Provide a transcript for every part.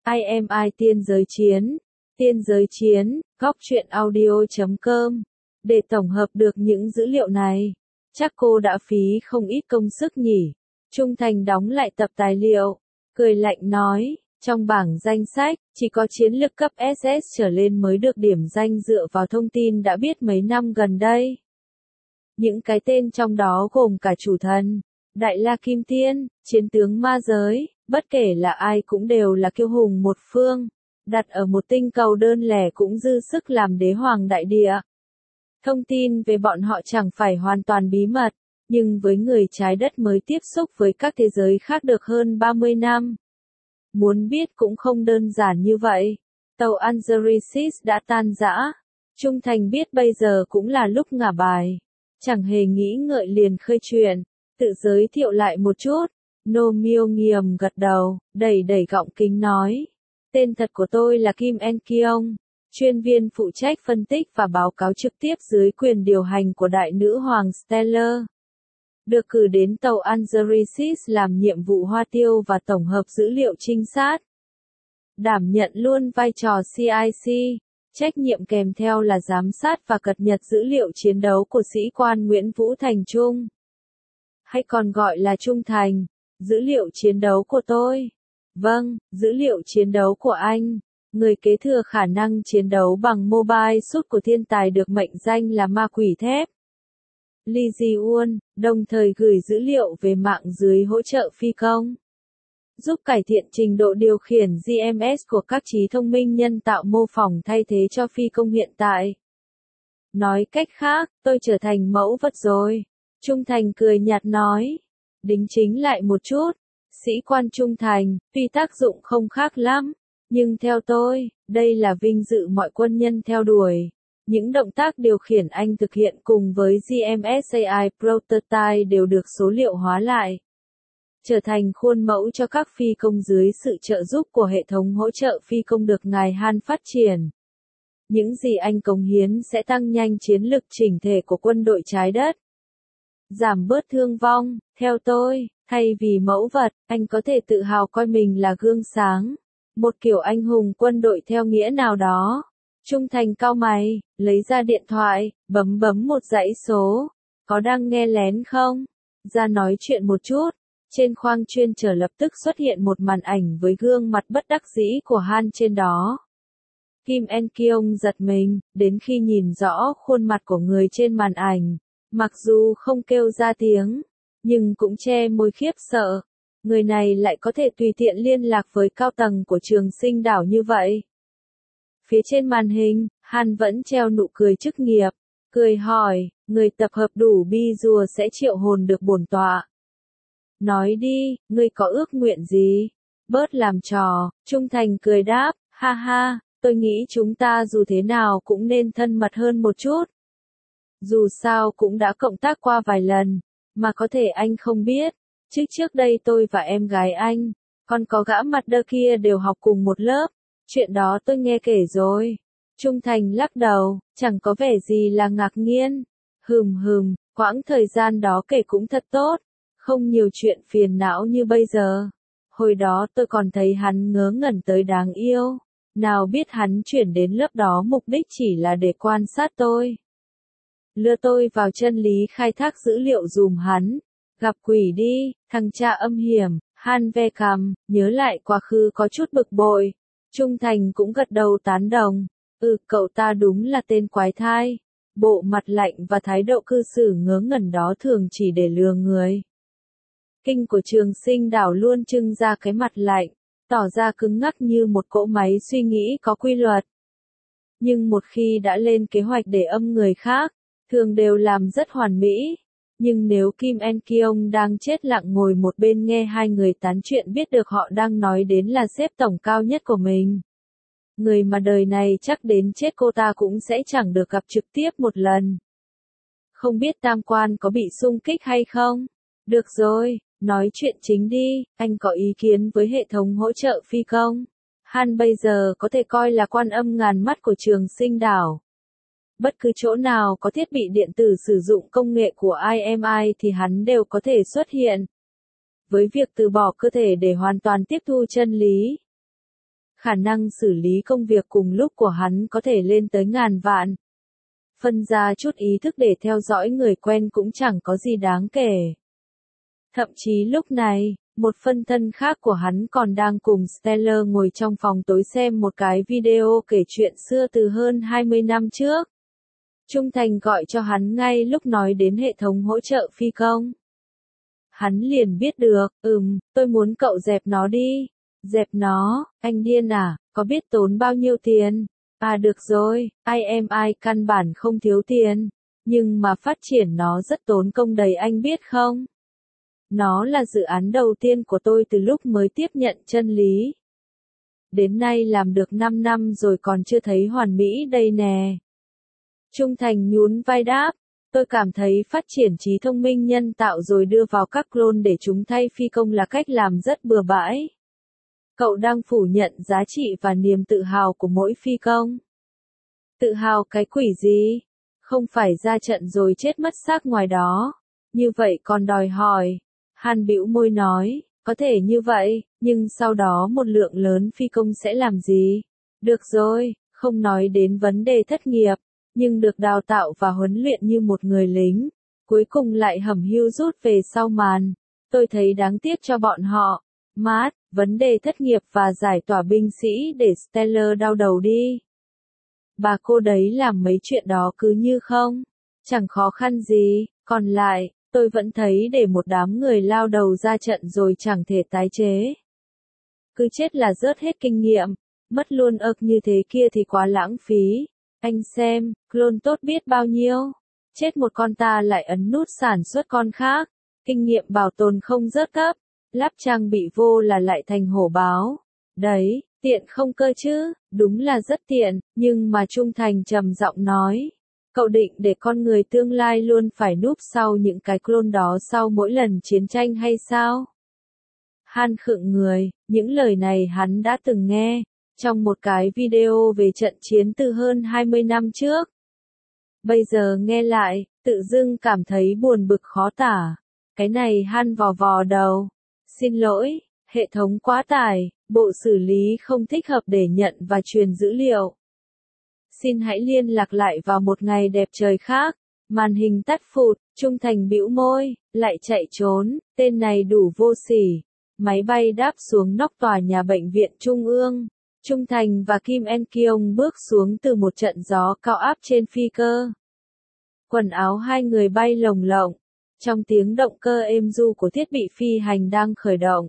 IMI Tiên giới chiến, góc truyện audio.com. Để tổng hợp được những dữ liệu này, chắc cô đã phí không ít công sức nhỉ. Trung Thành đóng lại tập tài liệu, cười lạnh nói, trong bảng danh sách, chỉ có chiến lực cấp SS trở lên mới được điểm danh dựa vào thông tin đã biết mấy năm gần đây. Những cái tên trong đó gồm cả chủ thần, Đại La Kim Tiên, chiến tướng ma giới, bất kể là ai cũng đều là kiêu hùng một phương, đặt ở một tinh cầu đơn lẻ cũng dư sức làm đế hoàng đại địa. Thông tin về bọn họ chẳng phải hoàn toàn bí mật, nhưng với người trái đất mới tiếp xúc với các thế giới khác được hơn 30 năm. Muốn biết cũng không đơn giản như vậy. Tàu Angeresis đã tan rã. Trung Thành biết bây giờ cũng là lúc ngả bài. Chẳng hề nghĩ ngợi liền khơi chuyện, tự giới thiệu lại một chút. Nô Miêu Nghiềm gật đầu, đẩy gọng kính nói. Tên thật của tôi là Kim En Kiong, chuyên viên phụ trách phân tích và báo cáo trực tiếp dưới quyền điều hành của Đại Nữ Hoàng Stellar. Được cử đến tàu Angeresis làm nhiệm vụ hoa tiêu và tổng hợp dữ liệu trinh sát. Đảm nhận luôn vai trò CIC, trách nhiệm kèm theo là giám sát và cập nhật dữ liệu chiến đấu của sĩ quan Nguyễn Vũ Thành Trung. Hay còn gọi là Trung Thành, dữ liệu chiến đấu của tôi. Vâng, dữ liệu chiến đấu của anh. Người kế thừa khả năng chiến đấu bằng mobile suit của thiên tài được mệnh danh là ma quỷ thép. Lee Ji-won, đồng thời gửi dữ liệu về mạng dưới hỗ trợ phi công. Giúp cải thiện trình độ điều khiển GMS của các trí thông minh nhân tạo mô phỏng thay thế cho phi công hiện tại. Nói cách khác, tôi trở thành mẫu vật rồi. Trung Thành cười nhạt nói. Đính chính lại một chút. Sĩ quan Trung Thành, tuy tác dụng không khác lắm, nhưng theo tôi, đây là vinh dự mọi quân nhân theo đuổi. Những động tác điều khiển anh thực hiện cùng với GMS AI Prototype đều được số liệu hóa lại. Trở thành khuôn mẫu cho các phi công dưới sự trợ giúp của hệ thống hỗ trợ phi công được ngài Han phát triển. Những gì anh cống hiến sẽ tăng nhanh chiến lực chỉnh thể của quân đội trái đất. Giảm bớt thương vong, theo tôi, thay vì mẫu vật, anh có thể tự hào coi mình là gương sáng. Một kiểu anh hùng quân đội theo nghĩa nào đó. Trung Thành cau mày, lấy ra điện thoại, bấm một dãy số. Có đang nghe lén không? Ra nói chuyện một chút. Trên khoang chuyên chở lập tức xuất hiện một màn ảnh với gương mặt bất đắc dĩ của Han trên đó. Kim En Kiong giật mình, đến khi nhìn rõ khuôn mặt của người trên màn ảnh. Mặc dù không kêu ra tiếng, nhưng cũng che môi khiếp sợ. Người này lại có thể tùy tiện liên lạc với cao tầng của Trường Sinh đảo như vậy. Phía trên màn hình, Han vẫn treo nụ cười chức nghiệp. Cười hỏi, người tập hợp đủ bi rùa sẽ triệu hồn được bổn tọa. Nói đi, ngươi có ước nguyện gì? Bớt làm trò, Trung Thành cười đáp, ha ha, tôi nghĩ chúng ta dù thế nào cũng nên thân mật hơn một chút. Dù sao cũng đã cộng tác qua vài lần, mà có thể anh không biết. Trước đây tôi và em gái anh, còn có gã mặt đơ kia đều học cùng một lớp. Chuyện đó tôi nghe kể rồi. Trung Thành lắc đầu, chẳng có vẻ gì là ngạc nhiên. Quãng thời gian đó kể cũng thật tốt. Không nhiều chuyện phiền não như bây giờ. Hồi đó tôi còn thấy hắn ngớ ngẩn tới đáng yêu. Nào biết hắn chuyển đến lớp đó mục đích chỉ là để quan sát tôi. Lừa tôi vào chân lý khai thác dữ liệu dùm hắn. Gặp quỷ đi, thằng cha âm hiểm. Han ve cằm, nhớ lại quá khứ có chút bực bội. Trung Thành cũng gật đầu tán đồng. Cậu ta đúng là tên quái thai. Bộ mặt lạnh và thái độ cư xử ngớ ngẩn đó thường chỉ để lừa người. Kinh của Trường Sinh đảo luôn trưng ra cái mặt lạnh, tỏ ra cứng ngắc như một cỗ máy suy nghĩ có quy luật. Nhưng một khi đã lên kế hoạch để âm người khác, thường đều làm rất hoàn mỹ. Nhưng nếu Kim En Kiong đang chết lặng ngồi một bên nghe hai người tán chuyện biết được họ đang nói đến là sếp tổng cao nhất của mình. Người mà đời này chắc đến chết cô ta cũng sẽ chẳng được gặp trực tiếp một lần. Không biết tam quan có bị xung kích hay không? Được rồi, nói chuyện chính đi, anh có ý kiến với hệ thống hỗ trợ phi công. Han bây giờ có thể coi là quan âm ngàn mắt của Trường Sinh đảo. Bất cứ chỗ nào có thiết bị điện tử sử dụng công nghệ của IMI thì hắn đều có thể xuất hiện. Với việc từ bỏ cơ thể để hoàn toàn tiếp thu chân lý. Khả năng xử lý công việc cùng lúc của hắn có thể lên tới ngàn vạn. Phân ra chút ý thức để theo dõi người quen cũng chẳng có gì đáng kể. Thậm chí lúc này, một phân thân khác của hắn còn đang cùng Stellar ngồi trong phòng tối xem một cái video kể chuyện xưa từ hơn 20 năm trước. Trung Thành gọi cho hắn ngay lúc nói đến hệ thống hỗ trợ phi công. Hắn liền biết được, tôi muốn cậu dẹp nó đi. Dẹp nó, anh điên à, có biết tốn bao nhiêu tiền? À được rồi, IMI căn bản không thiếu tiền, nhưng mà phát triển nó rất tốn công đầy anh biết không? Nó là dự án đầu tiên của tôi từ lúc mới tiếp nhận chân lý. Đến nay làm được 5 năm rồi còn chưa thấy hoàn mỹ đây nè. Trung Thành nhún vai đáp, tôi cảm thấy phát triển trí thông minh nhân tạo rồi đưa vào các clone để chúng thay phi công là cách làm rất bừa bãi. Cậu đang phủ nhận giá trị và niềm tự hào của mỗi phi công. Tự hào cái quỷ gì? Không phải ra trận rồi chết mất xác ngoài đó. Như vậy còn đòi hỏi. Han bĩu môi nói, có thể như vậy, nhưng sau đó một lượng lớn phi công sẽ làm gì? Được rồi, không nói đến vấn đề thất nghiệp, nhưng được đào tạo và huấn luyện như một người lính, cuối cùng lại hẩm hiu rút về sau màn. Tôi thấy đáng tiếc cho bọn họ. Matt, vấn đề thất nghiệp và giải tỏa binh sĩ để Stellar đau đầu đi. Bà cô đấy làm mấy chuyện đó cứ như không. Chẳng khó khăn gì, còn lại, tôi vẫn thấy để một đám người lao đầu ra trận rồi chẳng thể tái chế. Cứ chết là rớt hết kinh nghiệm, mất luôn ức như thế kia thì quá lãng phí. Anh xem, clone tốt biết bao nhiêu. Chết một con ta lại ấn nút sản xuất con khác. Kinh nghiệm bảo tồn không rớt cấp. Lắp trang bị vô là lại thành hổ báo. Đấy, tiện không cơ chứ, đúng là rất tiện, nhưng mà Trung Thành trầm giọng nói. Cậu định để con người tương lai luôn phải núp sau những cái clone đó sau mỗi lần chiến tranh hay sao? Han khựng người, những lời này hắn đã từng nghe, trong một cái video về trận chiến từ hơn 20 năm trước. Bây giờ nghe lại, tự dưng cảm thấy buồn bực khó tả. Cái này Han vò vò đầu. Xin lỗi, hệ thống quá tải, bộ xử lý không thích hợp để nhận và truyền dữ liệu. Xin hãy liên lạc lại vào một ngày đẹp trời khác. Màn hình tắt phụt, Trung Thành bĩu môi, lại chạy trốn, tên này đủ vô sỉ. Máy bay đáp xuống nóc tòa nhà bệnh viện Trung ương. Trung Thành và Kim En Kyung bước xuống từ một trận gió cao áp trên phi cơ. Quần áo hai người bay lồng lộng, trong tiếng động cơ êm ru của thiết bị phi hành đang khởi động.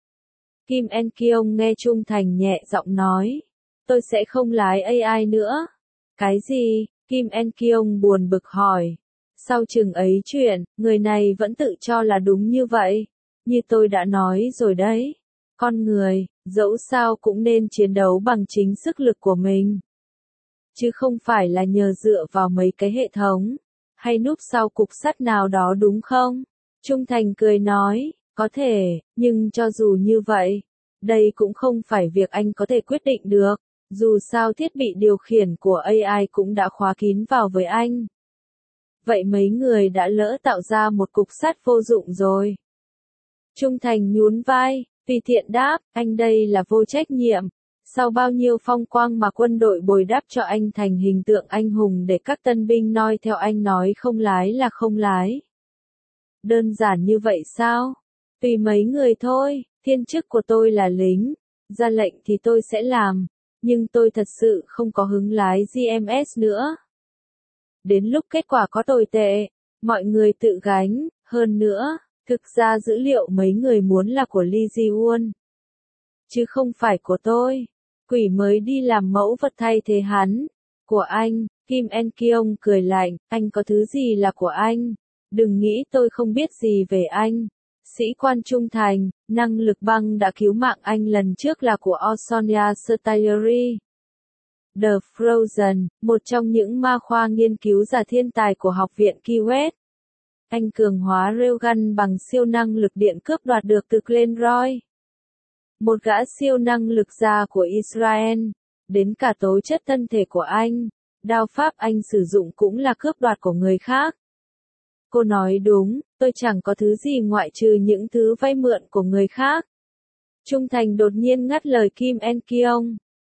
Kim En Kyung nghe Trung Thành nhẹ giọng nói, tôi sẽ không lái AI nữa. Cái gì? Kim En Kyung buồn bực hỏi. Sau chừng ấy chuyện, người này vẫn tự cho là đúng như vậy. Như tôi đã nói rồi đấy. Con người, dẫu sao cũng nên chiến đấu bằng chính sức lực của mình. Chứ không phải là nhờ dựa vào mấy cái hệ thống, hay núp sau cục sắt nào đó đúng không? Trung Thành cười nói, có thể, nhưng cho dù như vậy, đây cũng không phải việc anh có thể quyết định được. Dù sao thiết bị điều khiển của AI cũng đã khóa kín vào với anh. Vậy mấy người đã lỡ tạo ra một cục sắt vô dụng rồi. Trung Thành nhún vai, tùy tiện đáp, anh đây là vô trách nhiệm. Sau bao nhiêu phong quang mà quân đội bồi đắp cho anh thành hình tượng anh hùng để các tân binh noi theo anh nói không lái là không lái. Đơn giản như vậy sao? Tùy mấy người thôi, thiên chức của tôi là lính. Ra lệnh thì tôi sẽ làm. Nhưng tôi thật sự không có hứng lái GMS nữa. Đến lúc kết quả có tồi tệ, mọi người tự gánh, hơn nữa, thực ra dữ liệu mấy người muốn là của Lee Ji-won. Chứ không phải của tôi. Quỷ mới đi làm mẫu vật thay thế hắn. Của anh, Kim En Kyung cười lạnh, anh có thứ gì là của anh? Đừng nghĩ tôi không biết gì về anh. Sĩ quan Trung Thành, năng lực băng đã cứu mạng anh lần trước là của Osonia Steyeri. The Frozen, một trong những ma khoa nghiên cứu giả thiên tài của Học viện Kiewet. Anh cường hóa railgun bằng siêu năng lực điện cướp đoạt được từ Glenroy. Một gã siêu năng lực giả của Israel. Đến cả tố chất thân thể của anh. Đao pháp anh sử dụng cũng là cướp đoạt của người khác. Cô nói đúng, tôi chẳng có thứ gì ngoại trừ những thứ vay mượn của người khác. Trung Thành đột nhiên ngắt lời Kim En Kyung.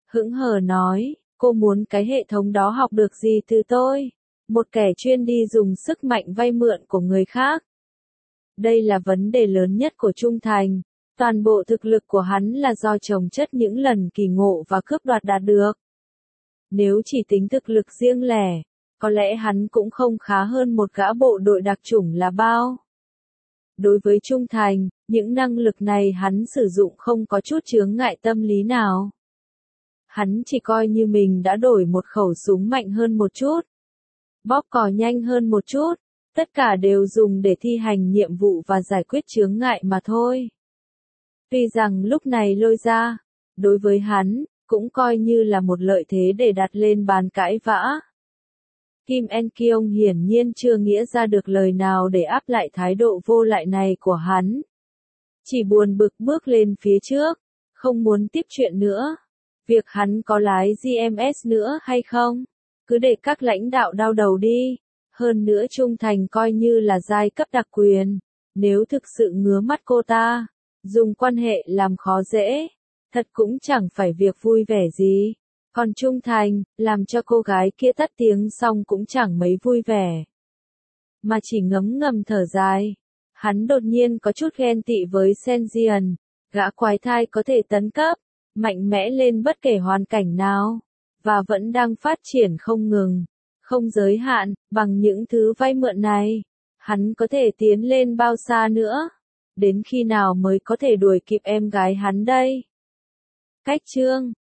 hững hờ nói, cô muốn cái hệ thống đó học được gì từ tôi? Một kẻ chuyên đi dùng sức mạnh vay mượn của người khác. Đây là vấn đề lớn nhất của Trung Thành. Toàn bộ thực lực của hắn là do chồng chất những lần kỳ ngộ và cướp đoạt đạt được. Nếu chỉ tính thực lực riêng lẻ, có lẽ hắn cũng không khá hơn một gã bộ đội đặc chủng là bao. Đối với Trung Thành, những năng lực này hắn sử dụng không có chút chướng ngại tâm lý nào. Hắn chỉ coi như mình đã đổi một khẩu súng mạnh hơn một chút, bóp cò nhanh hơn một chút, tất cả đều dùng để thi hành nhiệm vụ và giải quyết chướng ngại mà thôi. Tuy rằng lúc này lôi ra, đối với hắn, cũng coi như là một lợi thế để đặt lên bàn cãi vã. Kim En Kiong hiển nhiên chưa nghĩa ra được lời nào để áp lại thái độ vô lại này của hắn. Chỉ buồn bực bước lên phía trước, không muốn tiếp chuyện nữa. Việc hắn có lái GMS nữa hay không, cứ để các lãnh đạo đau đầu đi. Hơn nữa Trung Thành coi như là giai cấp đặc quyền. Nếu thực sự ngứa mắt cô ta, dùng quan hệ làm khó dễ, thật cũng chẳng phải việc vui vẻ gì. Còn Trung Thành, làm cho cô gái kia tắt tiếng xong cũng chẳng mấy vui vẻ. Mà chỉ ngấm ngầm thở dài. Hắn đột nhiên có chút ghen tị với Senjian, gã quái thai có thể tấn cấp, mạnh mẽ lên bất kể hoàn cảnh nào, và vẫn đang phát triển không ngừng, không giới hạn, bằng những thứ vay mượn này. Hắn có thể tiến lên bao xa nữa? Đến khi nào mới có thể đuổi kịp em gái hắn đây? Cách chương